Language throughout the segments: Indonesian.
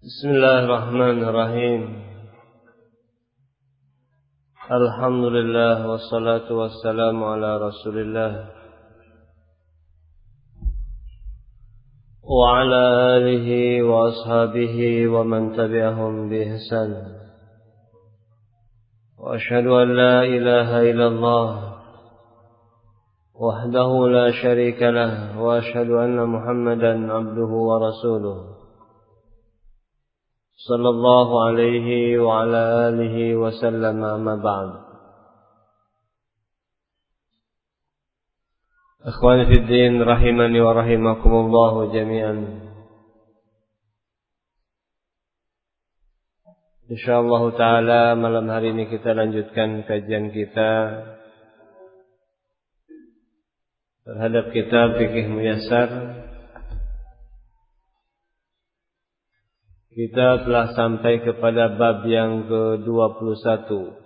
Bismillahirrahmanirrahim. Alhamdulillah wassalatu wassalamu ala Rasulillah wa ala alihi wa ashabihi wa man tabi'ahum bi ihsan. Wa asyhadu an la ilaha illallah wahdahu la syarika lah wa asyhadu anna Muhammadan abduhu wa rasuluh. Sallallahu alaihi wa ala alihi wa sallam, amma ba'd. Akhwani fid din rahimani wa rahimakumullah jami'an. Insyaallah taala malam hari ini kita lanjutkan kajian kita terhadap kitab Fiqh Muyassar. Kita telah sampai kepada bab yang ke-21,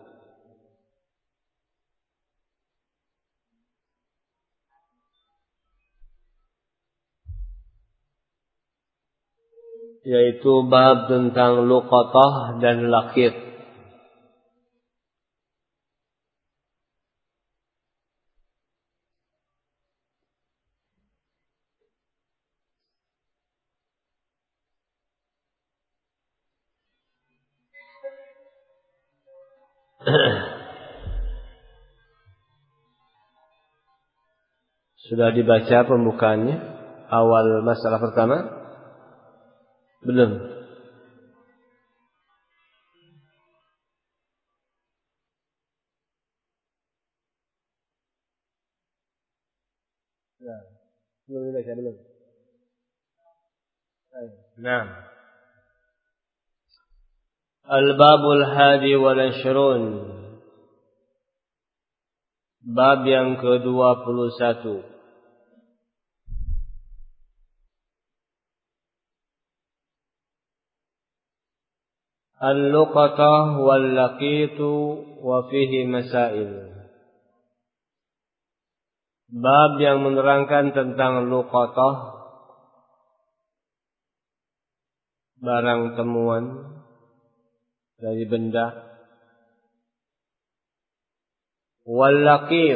yaitu bab tentang luqatah dan laqit. Sudah dibaca pembukaannya, awal masalah pertama? Belum. Belum dibaca, belum. Nah. Al-babul hadi wal ashrun. Bab yang ke-21. Al-luqatah wal laqitu wa fihi masail. Bab yang menerangkan tentang luqatah, barang temuan dari benda, wal laqit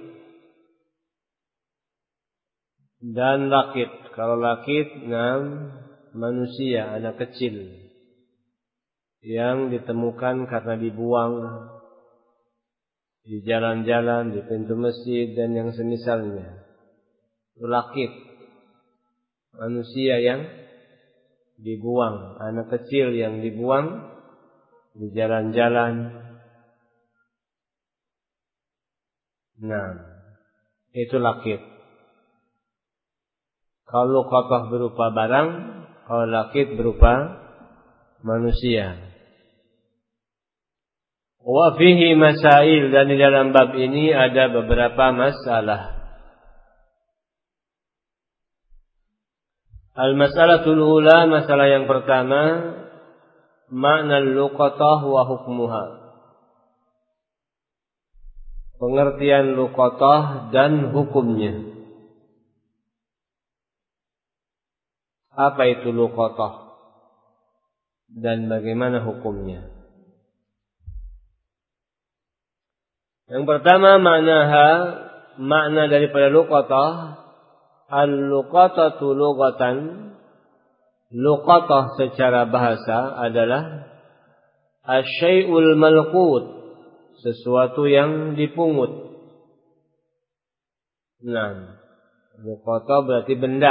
dan laqit. Kalau laqit, manusia, anak kecil yang ditemukan karena dibuang di jalan-jalan, di pintu masjid dan yang semisalnya. Laqit, manusia yang dibuang, anak kecil yang dibuang di jalan-jalan. Nah, itu laqit. Kalau luqatah berupa barang, kalau laqit berupa manusia. Wa fihi masail, dan di dalam bab ini ada beberapa masalah. Al-mas'alatul ula, masalah yang pertama, makna luqatah wa hukmuha. Pengertian luqatah dan hukumnya. Apa itu luqatah dan bagaimana hukumnya? Yang pertama, makna daripada luqatah. Al-luqatatu lughatan. Luqatah secara bahasa adalah asy-syai'ul malqut, sesuatu yang dipungut. Nah, luqatah berarti benda.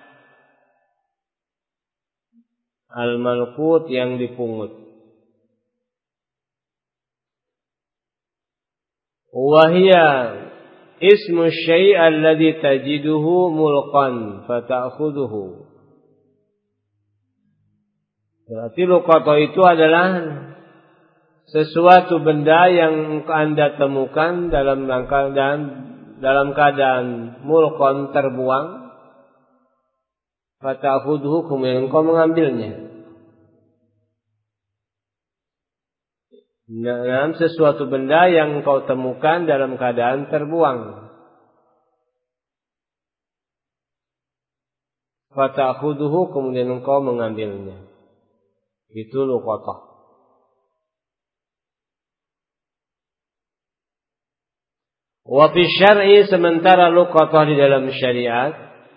Al-malqut yang dipungut. Wahia ismu syai' alladhi tajiduhu mulqan fata'khudhuhu. Berarti luqatah itu adalah sesuatu benda yang Anda temukan dalam keadaan mulqan, terbuang. Fata'khudhuhu, kemudian engkau mengambilnya. Dalam sesuatu benda yang kau temukan dalam keadaan terbuang. Fata'khudhuhu, kemudian engkau mengambilnya. Itu luqatah. Wa fi syar'i, sementara luqatah di dalam syariat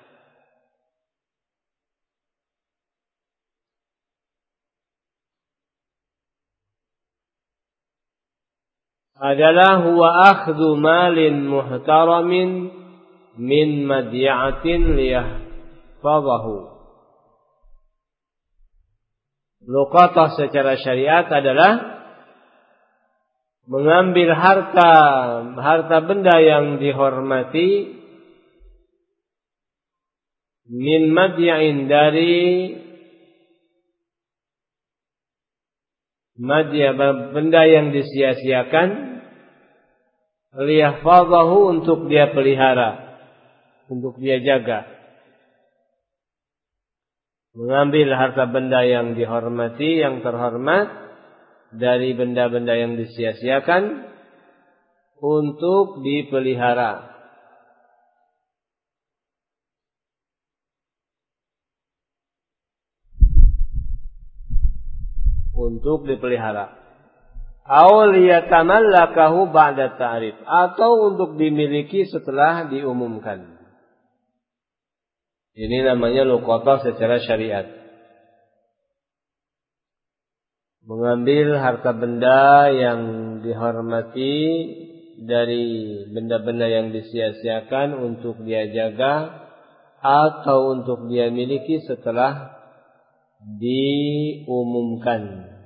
adalah huwa akhdhu malin muhtaramin min madyatin liyahfadhahu. Luqatah secara syariat adalah mengambil harta benda yang dihormati, min madyain, dari madya, benda yang disia-siakan, liyahfadhahu, untuk dia pelihara, untuk dia jaga. Mengambil harta benda yang dihormati, yang terhormat, dari benda-benda yang disia-siakan untuk dipelihara. Untuk dipelihara. Aw liyatamallakahu ba'da ta'rif, atau untuk dimiliki setelah diumumkan. Ini namanya luqatah secara syariat. Mengambil harta benda yang dihormati dari benda-benda yang disia-siakan untuk dia jaga atau untuk dia miliki setelah diumumkan.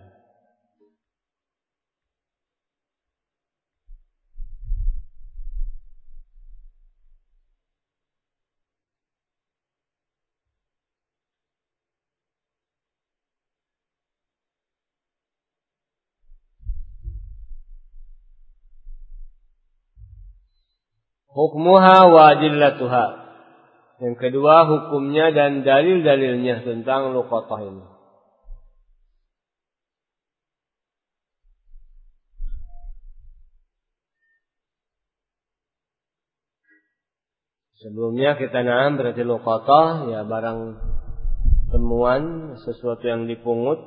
Hukmuha wa adillatuha. Yang kedua, hukumnya dan dalil-dalilnya tentang luqatah ini. Sebelumnya kita berarti luqatah, ya barang temuan, sesuatu yang dipungut.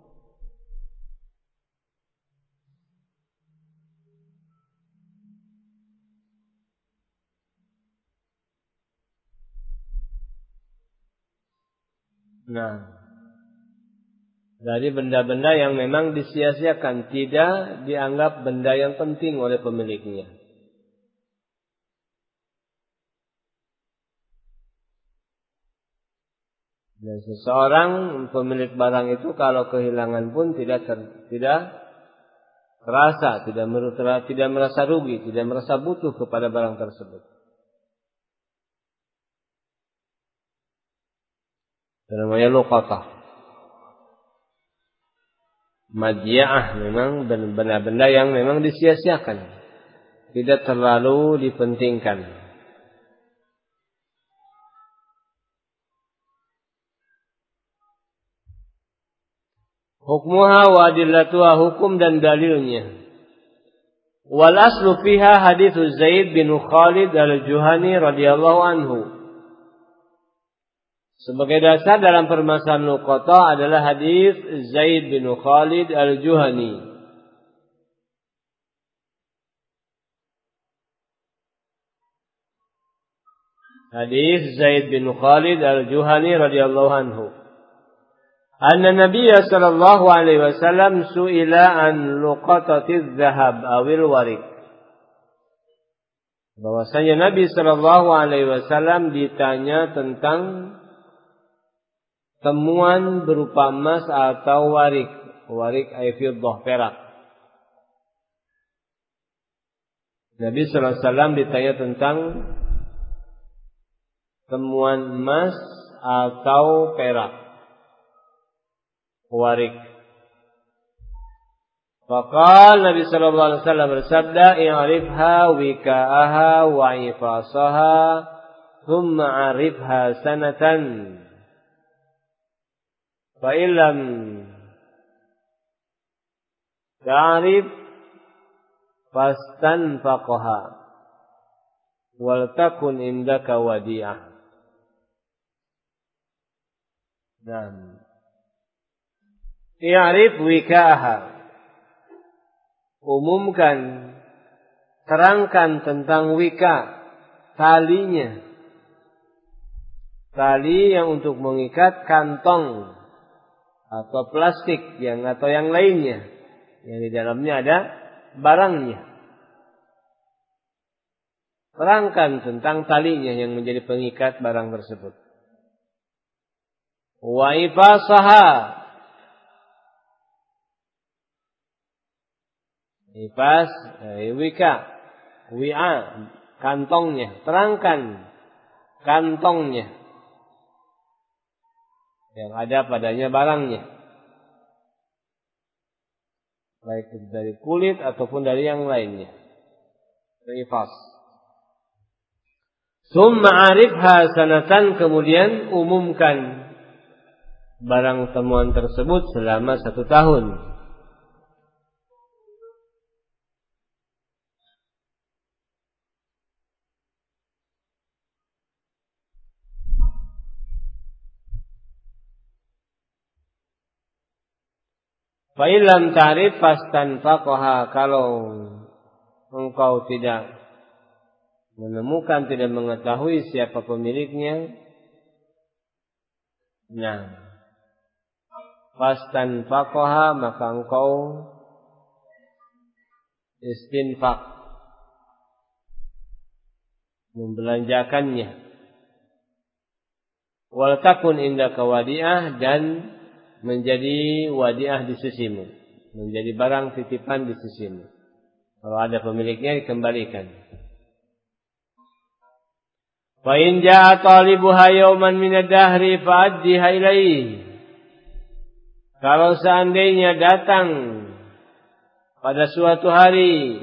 Nah, dari benda-benda yang memang disia-siakan, tidak dianggap benda yang penting oleh pemiliknya. Dan seseorang pemilik barang itu kalau kehilangan pun tidak terasa, tidak merasa rugi, tidak merasa butuh kepada barang tersebut. Namanya luqatah. Madiyah memang benda-benda yang memang disia-siakan, tidak terlalu dipentingkan. Hukmuha wa adillatuha, hukum dan dalilnya. Wal aslu fiha hadits Zaid bin Khalid al-Juhani radhiyallahu anhu. Sebagai dasar dalam permasalahan luqatah adalah hadis Zaid bin Khalid al-Juhani. Hadis Zaid bin Khalid al-Juhani radhiyallahu anhu. Anna Nabiy sallallahu alaihi wasallam su'ila an luqatatiz zahab awil warik. Bahwasanya Nabi sallallahu alaihi wasallam ditanya tentang temuan berupa emas atau warik. Warik ay fiddah, perak. Nabi sallallahu alaihi wasallam ditanya tentang temuan emas atau perak, warik. Faqala Nabi sallallahu alaihi wasallam bersabda, "I'rifha wika'aha wa ifasaha, thumma 'arifha sanatan. Fa illam ta'rif fastanfaqaha wal takun indaka wadi'ah." Dan i'rif wika'aha. Umumkan, terangkan tentang wika, talinya. Tali yang untuk mengikat kantong atau plastik atau yang lainnya, yang di dalamnya ada barangnya. Terangkan tentang talinya yang menjadi pengikat barang tersebut. Wa ifasaha. Ifas, wika, wi'a, kantongnya. Terangkan kantongnya yang ada padanya barangnya, baik dari kulit ataupun dari yang lainnya. Ifas. Summa arifha sanatan, kemudian umumkan barang temuan tersebut selama 1 tahun. Fa illam ta'rif fastanfaqaha, kalau engkau tidak menemukan, tidak mengetahui siapa pemiliknya, nah, fastanfaqaha, maka engkau istinfaq, membelanjakannya. Wal takun indaka wadi'ah, dan menjadi wadi'ah di sisimu, menjadi barang titipan di sisimu. Kalau ada pemiliknya dikembalikan. Fa in jaa talibuha yawman min ad-dahri fa'addiha ilaihi. Kalau seandainya datang pada suatu hari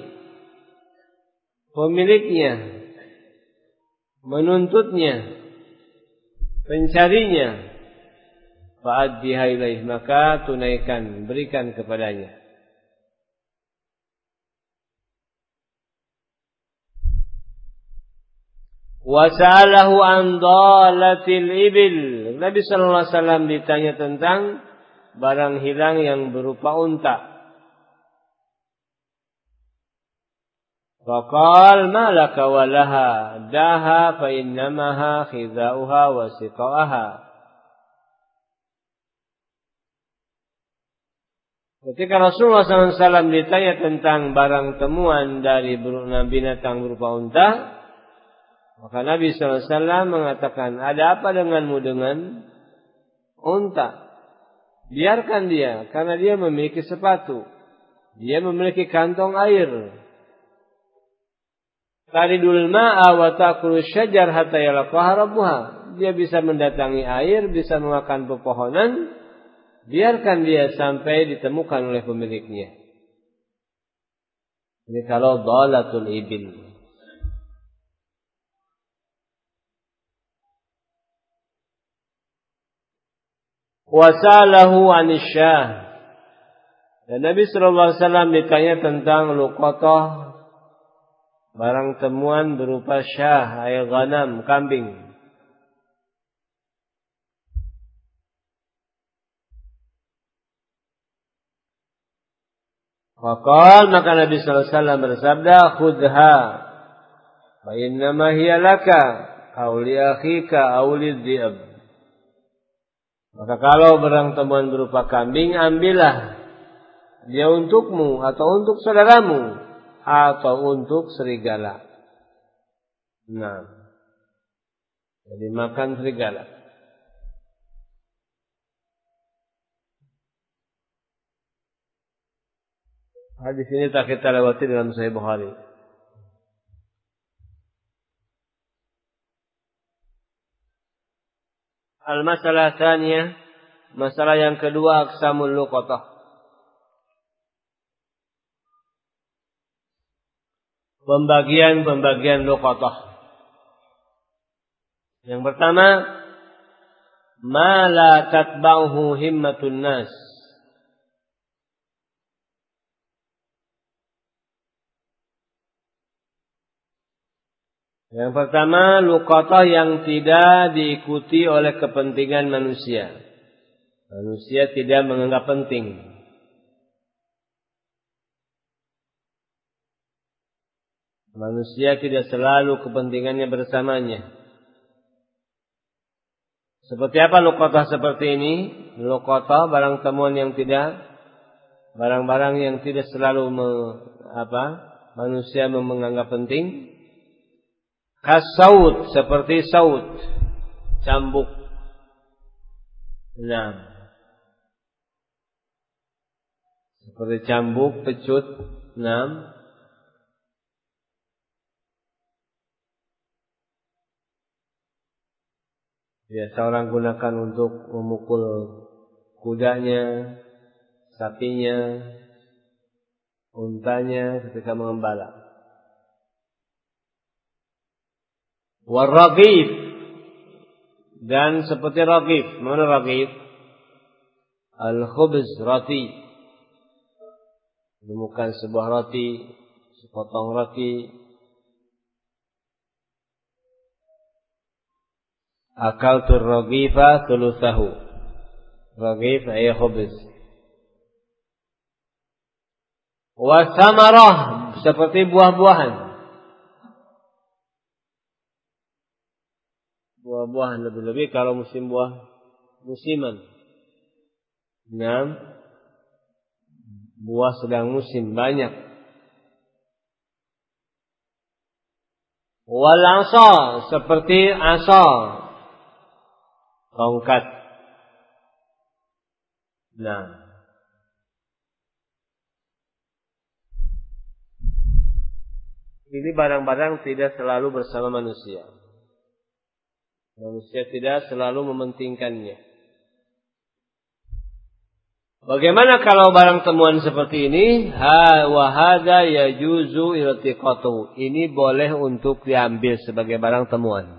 pemiliknya, menuntutnya, pencarinya, fa'addiha ilaihi, maka tunaikan, berikan kepadanya. Wa sa'alahu an dalatil ibil. Nabi sallallahu alaihi wasallam ditanya tentang barang hilang yang berupa unta. Faqal ma laka wa laha daha fa innamaha khidauha wa siqaha. Ketika Rasulullah SAW ditanya tentang barang temuan dari binatang berupa unta, maka Nabi SAW mengatakan, ada apa denganmu dengan unta? Biarkan dia, karena dia memiliki sepatu, dia memiliki kantong air. Taridul ma'a wa ta'kulu syajar hatta yalaqaha rabbuha. Dia bisa mendatangi air, bisa memakan pepohonan. Biarkan dia sampai ditemukan oleh pemiliknya. Ini kalau dhalatul ibil. Wasalahu anisyah. Dan Nabi sallallahu alaihi wasallam ditanya tentang luqatah, barang temuan berupa syah, ay ghanam, kambing. Faqal, maka Nabi sallallahu alaihi wasallam bersabda, khudha fa innama hiya laka aw li akhika aw lidhi'ab. Maka kalau barang temuan berupa kambing, ambillah dia untukmu atau untuk saudaramu atau untuk serigala. Nah, jadi makan serigala. Hadis ini tak kita lewati dalam Sahih Bukhari. Al-masalah tsaniyah, masalah yang kedua, aqsamul luqatah. Pembagian luqatah. Yang pertama, ma la tatba'uhu himmatun nas. Yang pertama, luqatah yang tidak diikuti oleh kepentingan manusia. Manusia tidak menganggap penting. Manusia tidak selalu kepentingannya bersamanya. Seperti apa luqatah seperti ini? Luqatah barang temuan yang tidak, barang-barang yang tidak selalu manusia menganggap penting. Kasaut, seperti saut, cambuk. Nah, seperti cambuk, pecut. Nah, biasa orang gunakan untuk memukul kudanya, sapinya, untanya ketika mengembala. Warragif, dan seperti ragif. Mana ragif? Al-khubz, roti. Menemukan sebuah roti, sepotong roti. Akaltur ragifa thuluthahu. Ragif ay khubz. Wa samarah, seperti buah-buahan. Buah-buahan lebih-lebih kalau musim buah musiman. Nah, buah sedang musim banyak. Wal asa, seperti asa, tongkat. Nah, ini barang-barang tidak selalu bersama manusia. Manusia tidak selalu mementingkannya. Bagaimana kalau barang temuan seperti ini? Wa hadza yajuzu iltiqatuhu. Ini boleh untuk diambil sebagai barang temuan.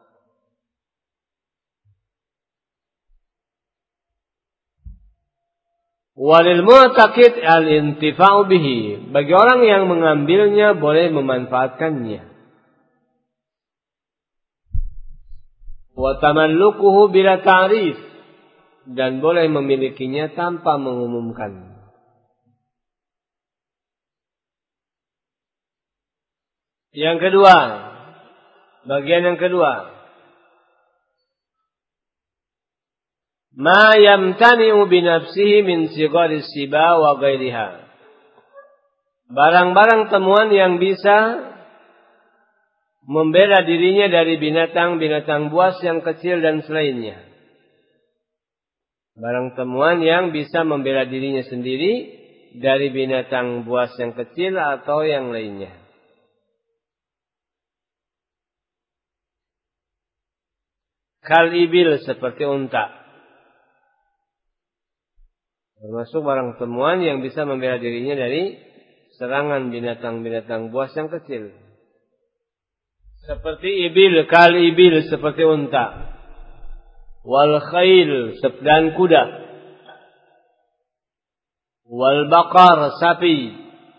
Walil mu'taqid al-intifa'u bihi. Bagi orang yang mengambilnya boleh memanfaatkannya. Wa tamallukuhu bila ta'rif, dan boleh memilikinya tanpa mengumumkan. Yang kedua, bagian yang kedua, ma yamtani'u binafsihi min sigharis siba wa ghairiha. Barang-barang temuan yang bisa membela dirinya dari binatang-binatang buas yang kecil dan selainnya. Barang temuan yang bisa membela dirinya sendiri dari binatang buas yang kecil atau yang lainnya. Kal ibil, seperti unta. Termasuk barang temuan yang bisa membela dirinya dari serangan binatang-binatang buas yang kecil. Seperti ibil, kal ibil, seperti unta. Wal khail, dan kuda. Wal baqar, sapi.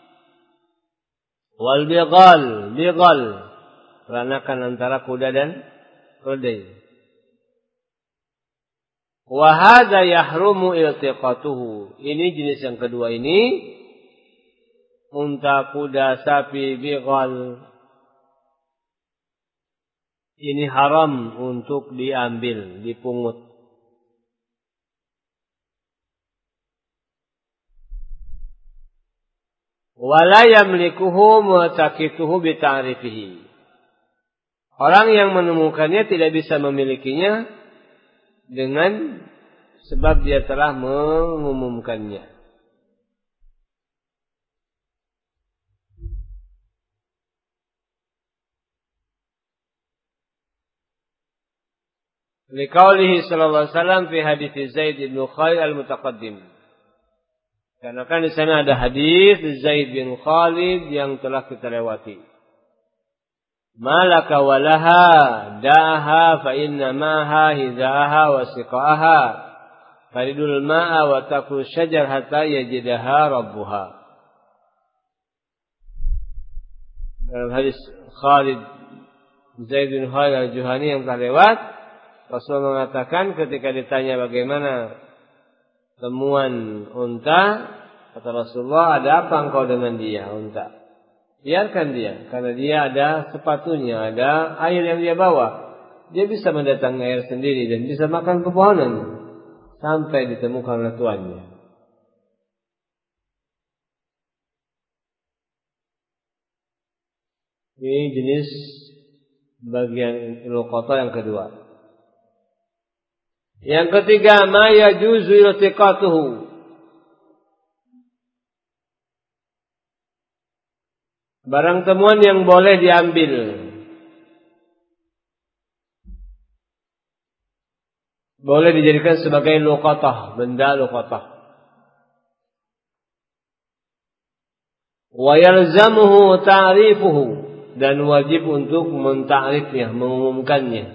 Wal bighal, bighal, peranakan antara kuda dan keledai. Wa hadza yahrumu iltiqatuhu. Ini jenis yang kedua ini, unta, kuda, sapi, bighal, ini haram untuk diambil, dipungut. Wala yamlikuhu mu'taqituhu bita'rifihi. Orang yang menemukannya tidak bisa memilikinya dengan sebab dia telah mengumumkannya. Liqaulihi sallallahu alaihi wasallam fi hadits Zaid bin Khalid al-mutaqaddim. Karena kan di sana ada hadis Zaid bin Khalid yang telah kita lewati. Malaka walaha da'aha fa inna maha hidaha wa siqaha faridul ma'a wa takul syajar hatta yajidaha rabbuha. Dalam hadis Khalid Zaid bin Khalid al-Juhani yang telah lewat, Rasul mengatakan ketika ditanya bagaimana temuan unta, kata Rasulullah, ada apa engkau dengan dia, unta? Biarkan dia, karena dia ada sepatunya, ada air yang dia bawa. Dia bisa mendatangi air sendiri dan bisa makan pepohonan sampai ditemukan oleh tuannya. Ini jenis bagian luqata yang kedua. Yang ketiga, ma yajuzu iltiqatuhu. Barang temuan yang boleh diambil. Boleh dijadikan sebagai luqatah, benda luqatah. Wa yalzamuhu ta'rifuhu, dan wajib untuk mentakrifnya, mengumumkannya.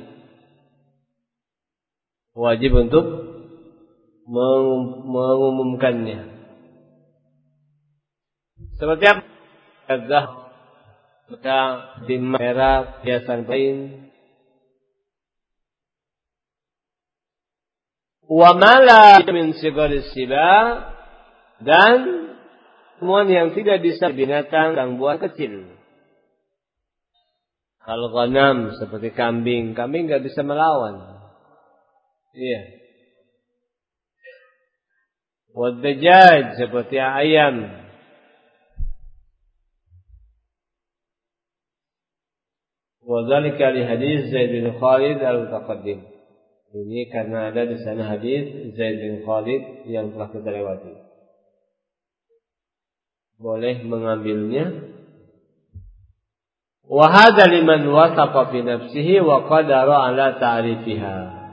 Wajib untuk mengumumkannya. Seperti apa? Maka di merah, hiasan kain. Wa mala min sigaris siba, dan temuan yang tidak bisa binatang dan buah kecil. Kalau ghanam seperti kambing nggak bisa melawan. Iya. Wadajaj seperti ayam. Wadzalika li hadis Zaid bin Khalid al-Mutaqaddim. Ini karena ada di sana hadis Zaid bin Khalid yang telah kita lewati. Boleh mengambilnya. Wa hadza liman wasafa fi nafsihi wa qadara ala ta'rifiha.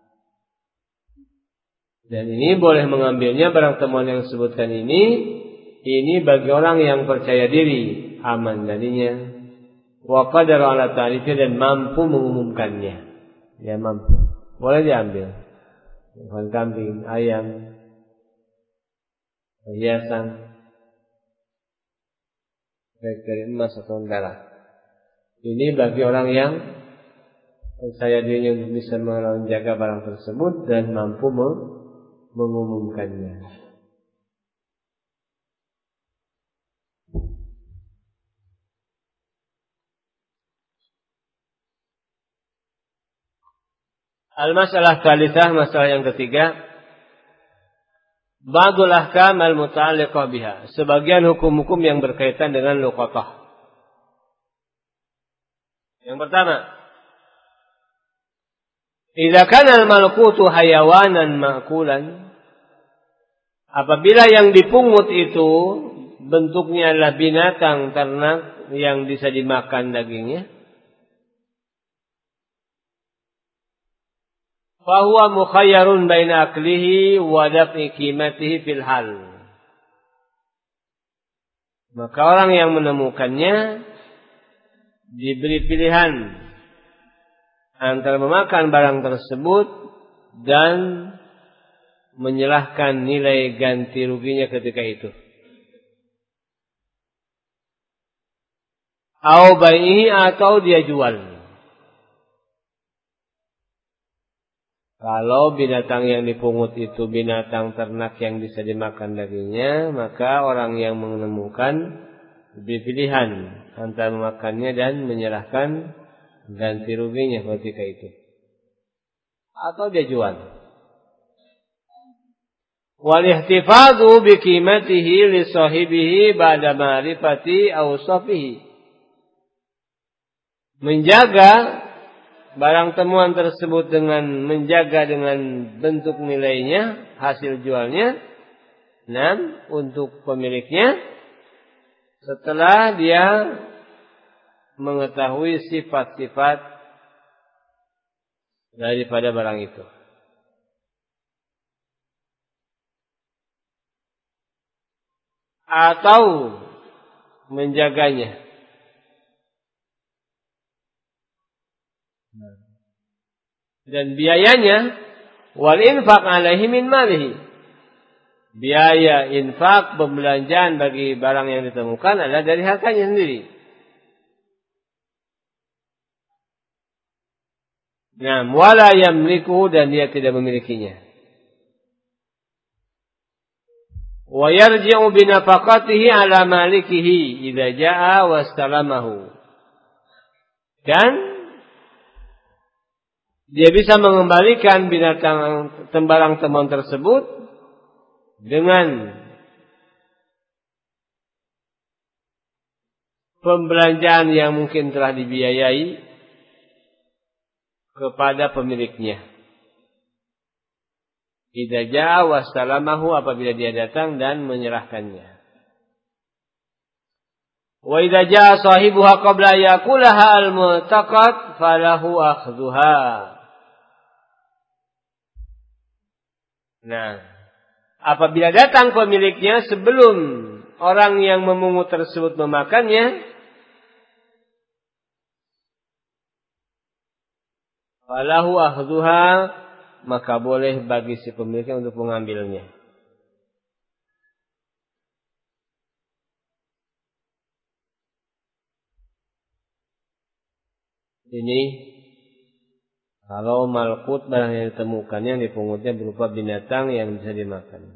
Dan ini boleh mengambilnya barang temuan yang disebutkan ini bagi orang yang percaya diri, aman darinya. Wa qadara ala ta'rifiha, dan mampu mengumumkannya. Dia mampu. Boleh diambil. Bukan kambing, ayam, perhiasan, baik dari emas atau perak. Ini bagi orang yang percaya dirinya untuk bisa menjaga barang tersebut dan mampu mengumumkannya. Al-masalah tsalitsah, masalah yang ketiga, ba'dul ahkam al-muta'alliqah biha, sebagian hukum-hukum yang berkaitan dengan luqatah. Yang pertama, idza kana al-malqutu hayawanan ma'kulan, apabila yang dipungut itu bentuknya adalah binatang ternak yang bisa dimakan dagingnya, fahuwa mukhayyarun baina aklihi wa daf'i qimatihi fil hal. Maka orang yang menemukannya diberi pilihan antara memakan barang tersebut dan menyerahkan nilai ganti ruginya ketika itu. Au bai'ihi, atau dia jual. Kalau binatang yang dipungut itu binatang ternak yang bisa dimakan dagingnya, maka orang yang menemukan diberi pilihan antara memakannya dan menyerahkan ganti ruginya ketika itu. Atau dia jual. Wal ihtifadhu bi qimatihi li sahibihi ba'da ma'rifati awsafihi. Menjaga barang temuan tersebut dengan menjaga dengan bentuk nilainya, hasil jualnya, dan untuk pemiliknya setelah dia mengetahui sifat-sifat daripada barang itu. Atau menjaganya. Dan biayanya wal infaq alaihi min malihi. Biaya infak, pembelanjaan bagi barang yang ditemukan adalah dari hartanya sendiri. Nah, wala yamliku, dan dia tidak memilikinya. wa yarji'u bi nafaqatihi ala malikihi idza jaa'a wastalamahu. Dan dia bisa mengembalikan binatang barang temuan tersebut dengan pembelanjaan yang mungkin telah dibiayai kepada pemiliknya. Idza jaa wastalamahu, apabila dia datang dan menyerahkannya. Wa idza jaa sahibuha qabla yakulaha al-multaqat falahu akhdhuha. Nah, apabila datang pemiliknya sebelum orang yang memungut tersebut memakannya, falahu akhdhuha, maka boleh bagi si pemiliknya untuk mengambilnya. Ini kalau malqut barang yang ditemukannya yang dipungutnya berupa binatang yang bisa dimakan.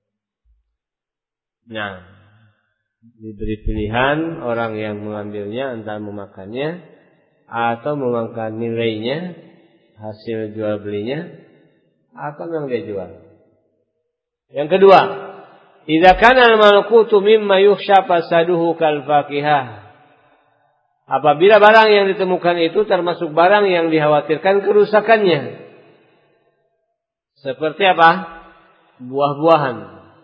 Nah, diberi pilihan orang yang mengambilnya antara memakannya atau memakan nilainya, hasil jual belinya, atau memang dia jual. Yang kedua, idza kana al-malqutu mimma yukhsha fasaduhu kal faqihah. Apabila barang yang ditemukan itu termasuk barang yang dikhawatirkan kerusakannya. Seperti apa? Buah-buahan.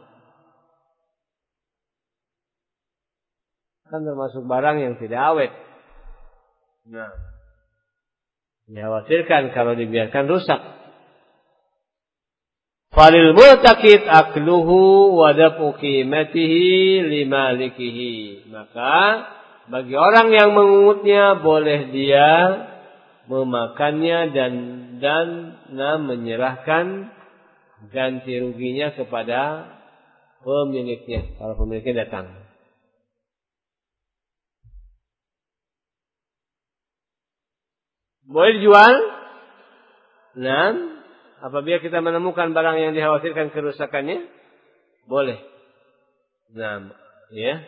Kan termasuk barang yang tidak awet. Nah, dikhawatirkan kalau dibiarkan rusak. Falil multaqit akluhu wa daf'u qimatihi limalikihi. Maka bagi orang yang mengungutnya boleh dia memakannya dan menyerahkan ganti ruginya kepada pemiliknya kalau pemiliknya datang. Boleh dijual. Nah, apabila kita menemukan barang yang dikhawatirkan kerusakannya, boleh. Nah, ya.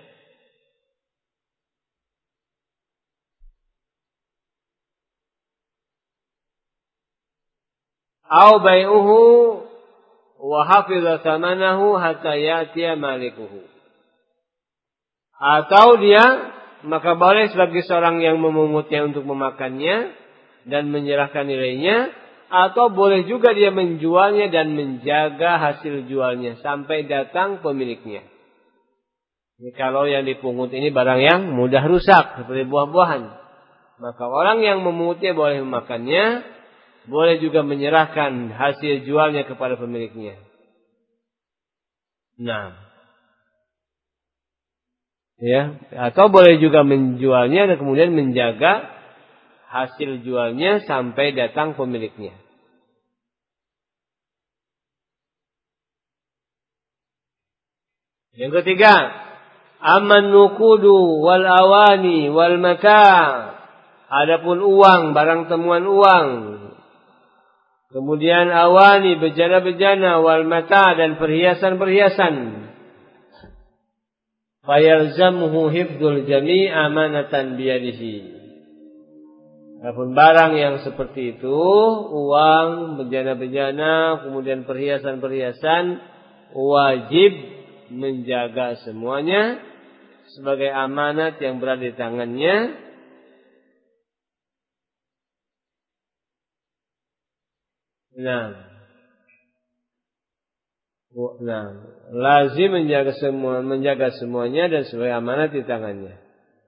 Au bai'uhu wa hafiza thamanahu hatta ya'tiya malikuhu. Atau dia maka boleh sebagai seorang yang memungutnya untuk memakannya dan menyerahkan nilainya, atau boleh juga dia menjualnya dan menjaga hasil jualnya sampai datang pemiliknya. Ini kalau yang dipungut ini barang yang mudah rusak seperti buah-buahan, maka orang yang memungutnya boleh memakannya, boleh juga menyerahkan hasil jualnya kepada pemiliknya. Nah, ya, atau boleh juga menjualnya dan kemudian menjaga hasil jualnya sampai datang pemiliknya. Yang ketiga, aman nukudu wal awani wal mata. Adapun uang, barang temuan uang. Kemudian awani, bejana-bejana, wal mata, dan perhiasan-perhiasan. Fayalzamhu hifdzul jami' amanatan biyadihi. Adapun barang yang seperti itu, uang, bejana-bejana, kemudian perhiasan-perhiasan, wajib menjaga semuanya sebagai amanat yang berada di tangannya. Nah, lazim menjaga semuanya dan sebagai amanat di tangannya.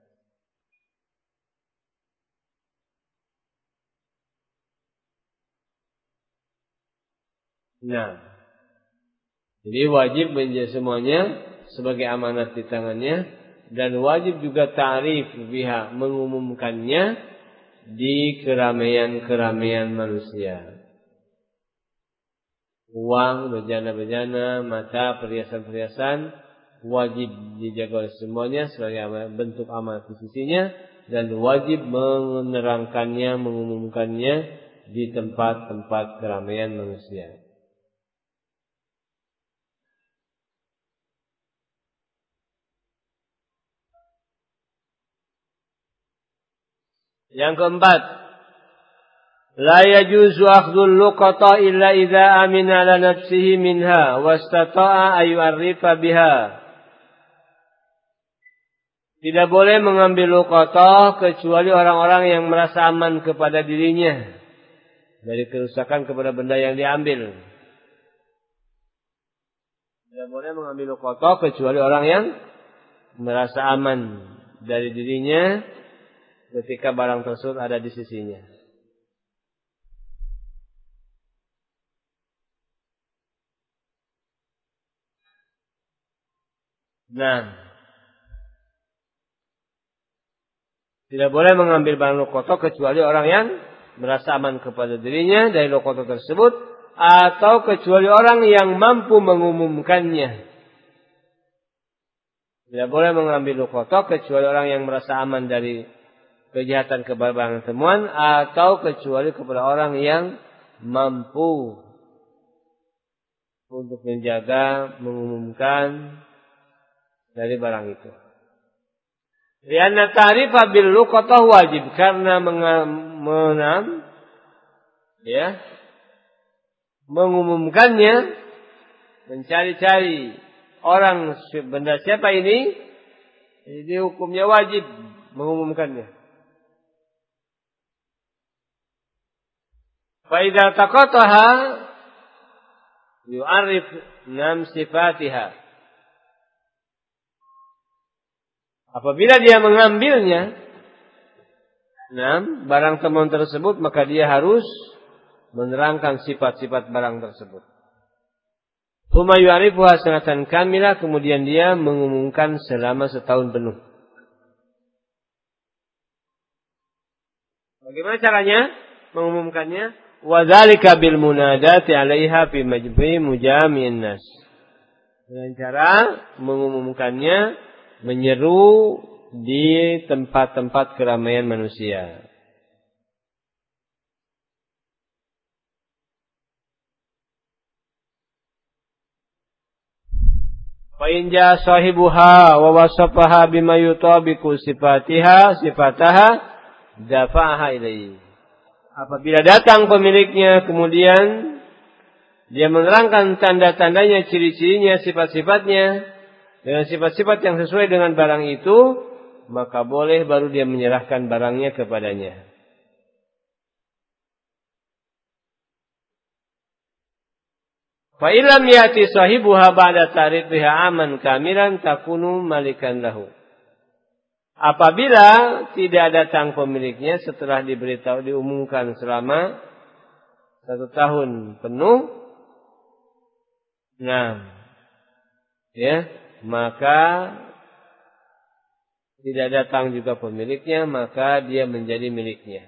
Nah, jadi wajib menjaga semuanya sebagai amanat di tangannya, dan wajib juga ta'rif biha, mengumumkannya di keramaian-keramaian manusia. Uang, bejana-bejana, mata, perhiasan-perhiasan wajib dijaga semuanya sebagai bentuk amanat di sisinya, dan wajib menerangkannya, mengumumkannya di tempat-tempat keramaian manusia. Yang keempat, la yajuzu akhdhul luqata illa idza amina ala nafsihi minha wastata'a ayyu'arrifa biha. Tidak boleh mengambil luqata kecuali orang-orang yang merasa aman kepada dirinya dari kerusakan kepada benda yang diambil. Tidak boleh mengambil luqata kecuali orang yang merasa aman dari dirinya ketika barang tersebut ada di sisinya. Nah, tidak boleh mengambil barang luqata kecuali orang yang merasa aman kepada dirinya dari luqata tersebut, atau kecuali orang yang mampu mengumumkannya. Tidak boleh mengambil luqata kecuali orang yang merasa aman dari kejahatan kebarbaran temuan, atau kecuali kepada orang yang mampu untuk menjaga, mengumumkan dari barang itu. Lianna ta'rifa bil luqatah wajib, karena mengumumkannya, mencari-cari orang benda siapa ini hukumnya wajib mengumumkannya. Fa idza taqataha yu'arrif nam sifatiha. Apabila dia mengambilnya, barang temuan tersebut, maka dia harus menerangkan sifat-sifat barang tersebut. Tsumma yu'arifuha sanatan kamilah, kemudian dia mengumumkan selama setahun penuh. Bagaimana caranya mengumumkannya? Wa dzalika bil munadati 'alaiha fi majbi' mujami'in nas. Dengan cara mengumumkannya, menyeru di tempat-tempat keramaian manusia. Fa in jaa sahibuha wa wasafaha bima yutabiqu sifataha dafa'aha ilaihi. Apabila datang pemiliknya kemudian dia menerangkan tanda-tandanya, ciri-cirinya, sifat-sifatnya dengan sifat-sifat yang sesuai dengan barang itu, maka boleh baru dia menyerahkan barangnya kepadanya. Fa illam yati sahibuha ba'da tarifiha aman kamilan takunu malikan lahu. Apabila tidak datang pemiliknya setelah diumumkan selama 1 tahun penuh, maka tidak datang juga pemiliknya, maka dia menjadi miliknya.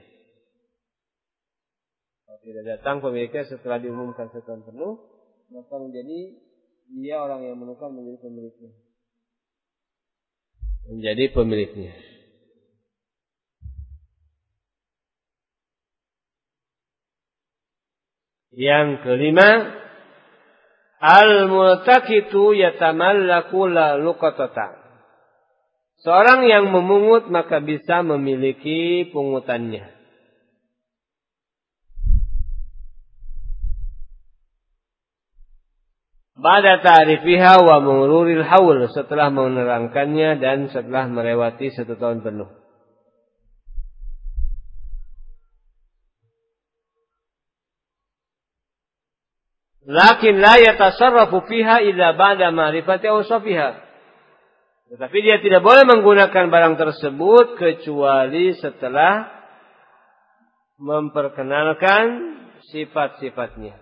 Kalau tidak datang pemiliknya setelah diumumkan 1 tahun penuh, maka menjadi dia orang yang menukar menjadi pemiliknya. Menjadi pemiliknya. Yang kelima, al-multaqitu yatamallaku la luqatata. Seorang yang memungut maka bisa memiliki pungutannya. Ba'da ta'rifiha wa mururil haul, setelah menerangkannya dan setelah melewati 1 tahun penuh. Lakin la yatasarrafu fiha illa ba'da ma'rifati awsafiha. Tetapi dia tidak boleh menggunakan barang tersebut kecuali setelah memperkenalkan sifat-sifatnya.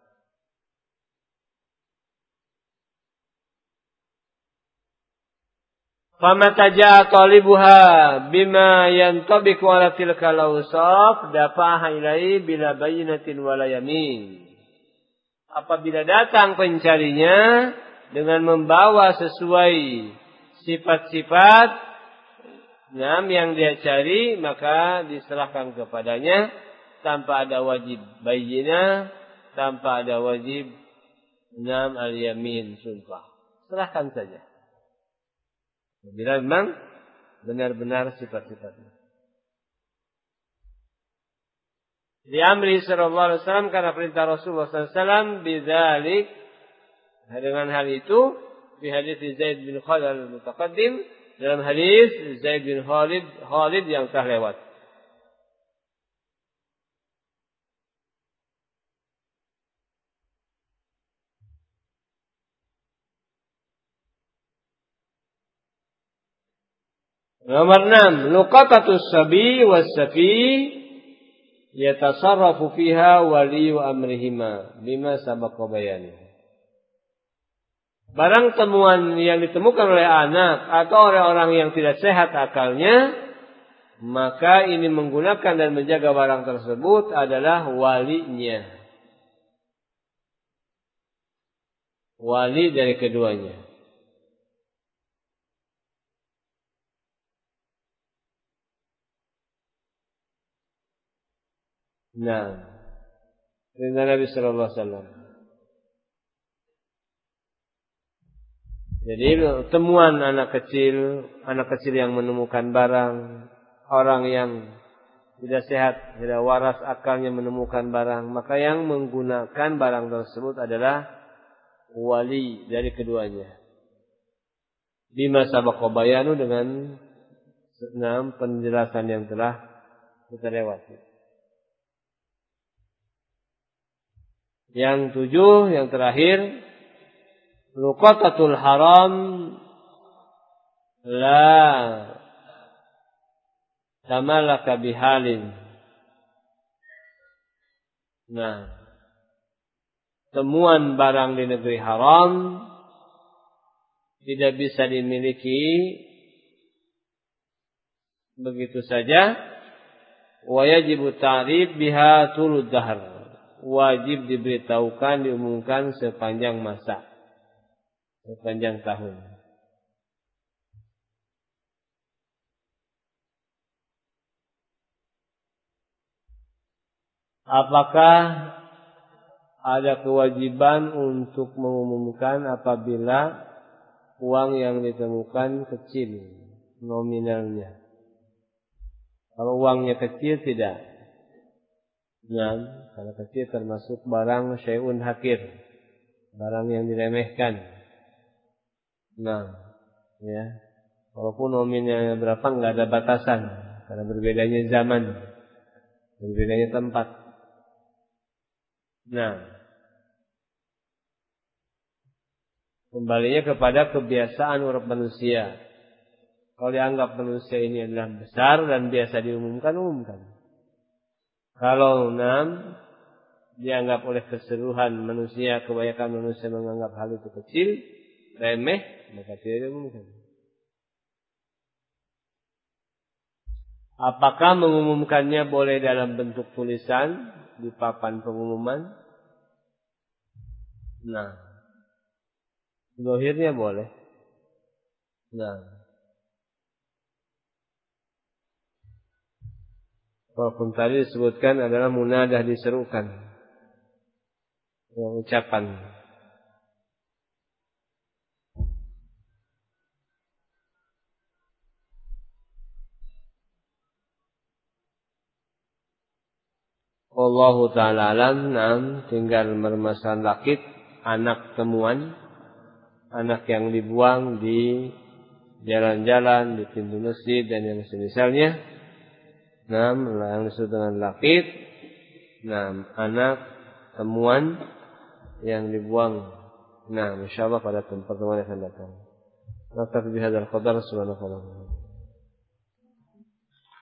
Famata jaa talibuha bima yantabiqu ala tilkal awsaf dafa'a ilaihi bila bayyinatin wala yamin. Apabila datang pencarinya dengan membawa sesuai sifat-sifat yang dia cari, maka diserahkan kepadanya tanpa ada wajib bayyinah, tanpa ada wajib al-yamin, sumpah. Serahkan saja. Bila memang benar-benar sifat-sifatnya. Di amri sallallahu alaihi wasallam, karena perintah Rasulullah sallallahu alaihi wasallam bidzalik, dengan hal itu, di hadis Zaid bin Khalid al-mutaqaddim, dalam hadis Zaid bin Khalid yang telah lewat. Nomor 6, luqatatus sabi was-safi yatasarrafu fiha waliyu amrihima bima sabaqa bayanuhu. Barang temuan yang ditemukan oleh anak atau oleh orang yang tidak sehat akalnya, maka ini menggunakan dan menjaga barang tersebut adalah walinya. Wali dari keduanya. Nah, perintah Nabi sallallahu alaihi wasallam. Jadi temuan anak kecil yang menemukan barang, orang yang tidak sehat, tidak waras akalnya menemukan barang, maka yang menggunakan barang tersebut adalah wali dari keduanya. Bima sabaqa bayanu, dengan 6 penjelasan yang telah kita lewati. Yang 7, yang terakhir, luqatatul haram la tamalaka bihalin. Nah, temuan barang di negeri haram tidak bisa dimiliki begitu saja. Wa yajibu ta'rif biha tulud dahr. Wajib diberitahukan, diumumkan sepanjang masa, sepanjang tahun. Apakah ada kewajiban untuk mengumumkan apabila uang yang ditemukan kecil nominalnya? Kalau uangnya kecil tidak. Nah, kalau kecil termasuk barang syai'un hakir, barang yang diremehkan. Nah, ya, walaupun nominalnya berapa nggak ada batasan, karena berbedanya zaman, berbedanya tempat. Nah, kembalinya kepada kebiasaan orang manusia. Kalau dianggap manusia ini adalah besar dan biasa diumumkan, umumkan. Kalau 6 dianggap oleh keseluruhan manusia, kebanyakan manusia menganggap hal itu kecil, remeh, maka tidak diumumkan. Apakah mengumumkannya boleh dalam bentuk tulisan di papan pengumuman? Nah, zahirnya boleh. Nah, walaupun tadi disebutkan adalah munadah, diserukan, ucapan. Wallahu ta'ala alam. Tinggal permasalahan lakit, anak temuan, anak yang dibuang di jalan-jalan, di pintu masjid dan yang semisalnya. Yang disebut dengan lakit. Anak temuan yang dibuang. Insyaallah pada pertemuan yang akan datang. Naktafi bihadzal qadar, subhanallahi.